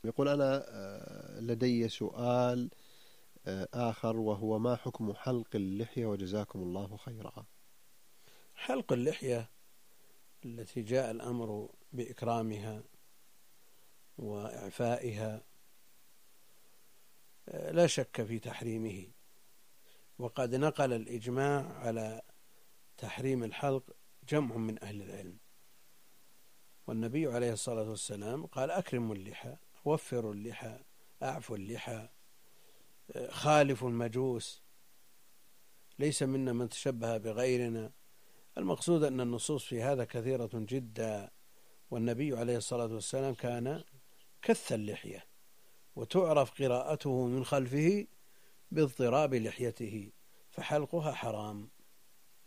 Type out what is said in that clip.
يقول أنا لدي سؤال آخر، وهو ما حكم حلق اللحية وجزاكم الله خيرا؟ حلق اللحية التي جاء الأمر بإكرامها وإعفائها لا شك في تحريمه، وقد نقل الإجماع على تحريم الحلق جمع من أهل العلم، والنبي عليه الصلاة والسلام قال: أكرموا اللحى، وفروا اللحى، أعفوا اللحى، خالفوا المجوس، ليس منا من تشبه بغيرنا. المقصود أن النصوص في هذا كثيرة جدا، والنبي عليه الصلاة والسلام كان كث اللحية، وتعرف قراءته من خلفه باضطراب لحيته، فحلقها حرام.